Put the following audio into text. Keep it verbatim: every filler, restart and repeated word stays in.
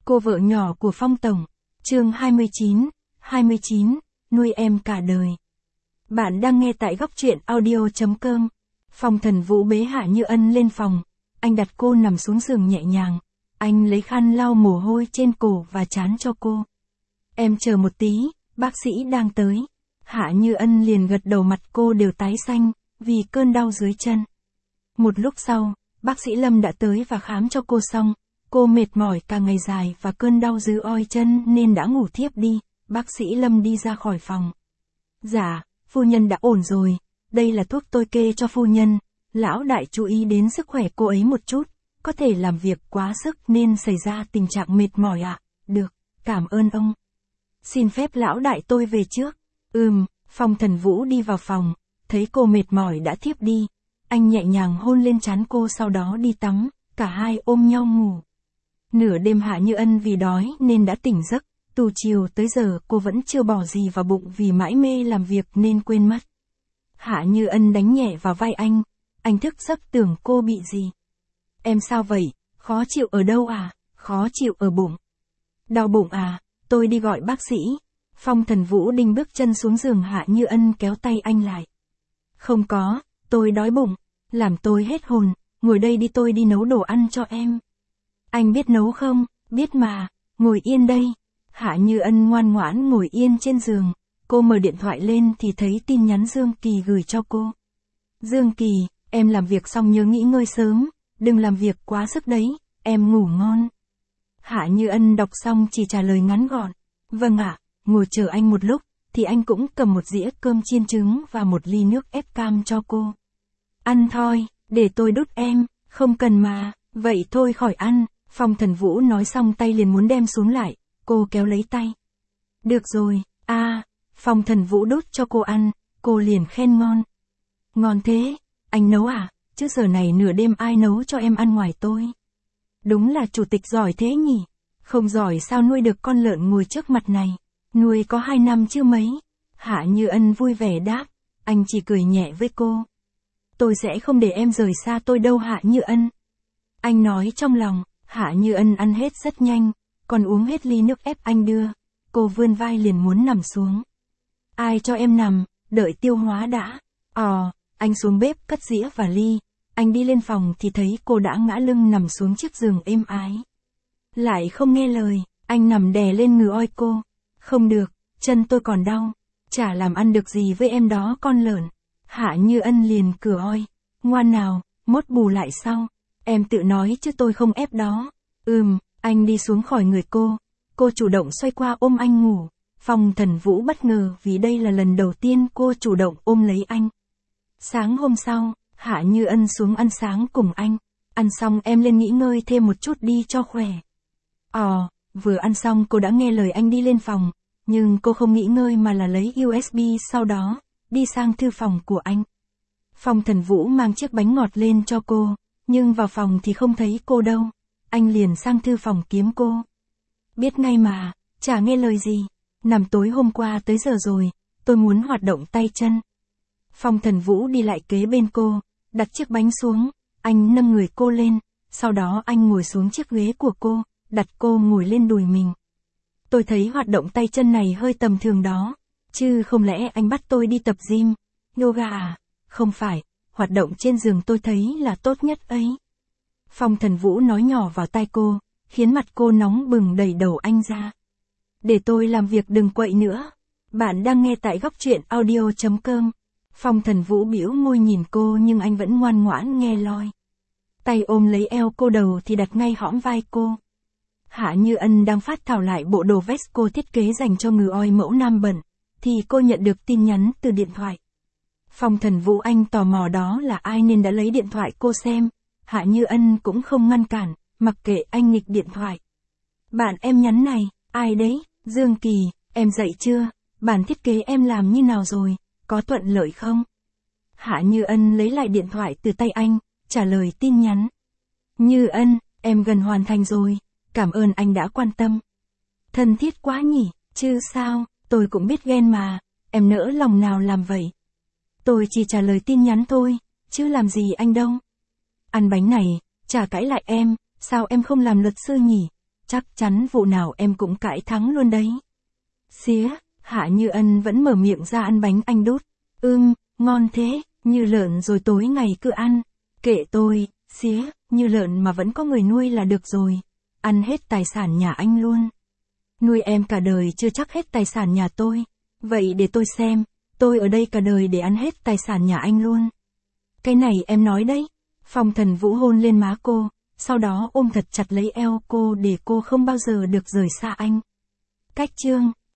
Cô vợ nhỏ của Phong Tổng. Chương hai mươi chín, hai mươi chín, nuôi em cả đời. Bạn đang nghe tại góc truyện audio chấm com. Phong Thần Vũ bế Hạ Như Ân lên phòng. Anh đặt cô nằm xuống giường nhẹ nhàng. Anh lấy khăn lau mồ hôi trên cổ và trán cho cô. Em chờ một tí, bác sĩ đang tới. Hạ Như Ân liền gật đầu, mặt cô đều tái xanh, vì cơn đau dưới chân. Một lúc sau, bác sĩ Lâm đã tới và khám cho cô xong. Cô mệt mỏi cả ngày dài và cơn đau dữ oi chân nên đã ngủ thiếp đi. Bác sĩ Lâm đi ra khỏi phòng. Dạ, phu nhân đã ổn rồi. Đây là thuốc tôi kê cho phu nhân. Lão đại chú ý đến sức khỏe cô ấy một chút. Có thể làm việc quá sức nên xảy ra tình trạng mệt mỏi ạ. À? Được, cảm ơn ông. Xin phép lão đại tôi về trước. Ừm, Phong Thần Vũ đi vào phòng. Thấy cô mệt mỏi đã thiếp đi. Anh nhẹ nhàng hôn lên trán cô, sau đó đi tắm. Cả hai ôm nhau ngủ. Nửa đêm Hạ Như Ân vì đói nên đã tỉnh giấc. Từ chiều tới giờ cô vẫn chưa bỏ gì vào bụng vì mãi mê làm việc nên quên mất. Hạ Như Ân đánh nhẹ vào vai anh. Anh thức giấc tưởng cô bị gì. Em sao vậy? Khó chịu ở đâu à? Khó chịu ở bụng. Đau bụng à? Tôi đi gọi bác sĩ. Phong Thần Vũ đinh bước chân xuống giường. Hạ Như Ân kéo tay anh lại. Không có, tôi đói bụng. Làm tôi hết hồn. Ngồi đây đi, tôi đi nấu đồ ăn cho em. Anh biết nấu không? Biết mà. Ngồi yên đây. Hạ Như Ân ngoan ngoãn ngồi yên trên giường. Cô mở điện thoại lên thì thấy tin nhắn Dương Kỳ gửi cho cô. Dương Kỳ, em làm việc xong nhớ nghỉ ngơi sớm. Đừng làm việc quá sức đấy. Em ngủ ngon. Hạ Như Ân đọc xong chỉ trả lời ngắn gọn. Vâng ạ. Ngồi chờ anh một lúc thì anh cũng cầm một dĩa cơm chiên trứng và một ly nước ép cam cho cô. Ăn thôi, để tôi đút em. Không cần mà. Vậy thôi khỏi ăn. Phong Thần Vũ nói xong tay liền muốn đem xuống lại. Cô kéo lấy tay. Được rồi. À, Phong Thần Vũ đút cho cô ăn. Cô liền khen ngon. Ngon thế. Anh nấu à? Chứ giờ này nửa đêm ai nấu cho em ăn ngoài tôi? Đúng là chủ tịch giỏi thế nhỉ. Không giỏi sao nuôi được con lợn ngồi trước mặt này. Nuôi có hai năm chưa mấy. Hạ Như Ân vui vẻ đáp. Anh chỉ cười nhẹ với cô. Tôi sẽ không để em rời xa tôi đâu Hạ Như Ân. Anh nói trong lòng. Hạ Như Ân ăn hết rất nhanh. Còn uống hết ly nước ép anh đưa. Cô vươn vai liền muốn nằm xuống. Ai cho em nằm, đợi tiêu hóa đã. Ồ, anh xuống bếp cất dĩa và ly. Anh đi lên phòng thì thấy cô đã ngã lưng nằm xuống chiếc giường êm ái. Lại không nghe lời, anh nằm đè lên ngực oi cô. Không được, chân tôi còn đau. Chả làm ăn được gì với em đó con lợn. Hạ Như Ân liền cửa oi. Ngoan nào, mốt bù lại sau. Em tự nói chứ tôi không ép đó. Ừm, anh đi xuống khỏi người cô. Cô chủ động xoay qua ôm anh ngủ. Phong Thần Vũ bất ngờ vì đây là lần đầu tiên cô chủ động ôm lấy anh. Sáng hôm sau, Hạ Như Ân xuống ăn sáng cùng anh. Ăn xong em lên nghỉ ngơi thêm một chút đi cho khỏe. Ồ, vừa ăn xong cô đã nghe lời anh đi lên phòng. Nhưng cô không nghỉ ngơi mà là lấy u ét bê, sau đó đi sang thư phòng của anh. Phong Thần Vũ mang chiếc bánh ngọt lên cho cô. Nhưng vào phòng thì không thấy cô đâu. Anh liền sang thư phòng kiếm cô. Biết ngay mà, chả nghe lời gì. Nằm tối hôm qua tới giờ rồi, tôi muốn hoạt động tay chân. Phong Thần Vũ đi lại kế bên cô, đặt chiếc bánh xuống. Anh nâng người cô lên, sau đó anh ngồi xuống chiếc ghế của cô, đặt cô ngồi lên đùi mình. Tôi thấy hoạt động tay chân này hơi tầm thường đó. Chứ không lẽ anh bắt tôi đi tập gym, yoga à? Không phải. Hoạt động trên giường tôi thấy là tốt nhất ấy. Phong Thần Vũ nói nhỏ vào tai cô, khiến mặt cô nóng bừng đẩy đầu anh ra. Để tôi làm việc, đừng quậy nữa. Bạn đang nghe tại góc truyện audio chấm com. Phong Thần Vũ bĩu môi nhìn cô nhưng anh vẫn ngoan ngoãn nghe loi. Tay ôm lấy eo cô, đầu thì đặt ngay hõm vai cô. Hạ Như Ân đang phát thảo lại bộ đồ vest cô thiết kế dành cho người oi mẫu nam bẩn, thì cô nhận được tin nhắn từ điện thoại. Phong Thần Vũ anh tò mò đó là ai nên đã lấy điện thoại cô xem. Hạ Như Ân cũng không ngăn cản, mặc kệ anh nghịch điện thoại. Bạn em nhắn này, ai đấy? Dương Kỳ, em dậy chưa? Bản thiết kế em làm như nào rồi? Có thuận lợi không? Hạ Như Ân lấy lại điện thoại từ tay anh, trả lời tin nhắn. Như Ân, em gần hoàn thành rồi. Cảm ơn anh đã quan tâm. Thân thiết quá nhỉ, chứ sao, tôi cũng biết ghen mà. Em nỡ lòng nào làm vậy? Tôi chỉ trả lời tin nhắn thôi, chứ làm gì anh đâu. Ăn bánh này, chả cãi lại em, sao em không làm luật sư nhỉ? chắc chắn vụ nào em cũng cãi thắng luôn đấy. Xía, Hạ Như Ân vẫn mở miệng ra ăn bánh anh đút. Ưm, ngon thế, như lợn rồi tối ngày cứ ăn. Kệ tôi, xía, như lợn mà vẫn có người nuôi là được rồi. Ăn hết tài sản nhà anh luôn. Nuôi em cả đời chưa chắc hết tài sản nhà tôi. Vậy để tôi xem, tôi ở đây cả đời để ăn hết tài sản nhà anh luôn. Cái này em nói đấy. Phong Thần Vũ hôn lên má cô, sau đó ôm thật chặt lấy eo cô để cô không bao giờ được rời xa anh. Cách chương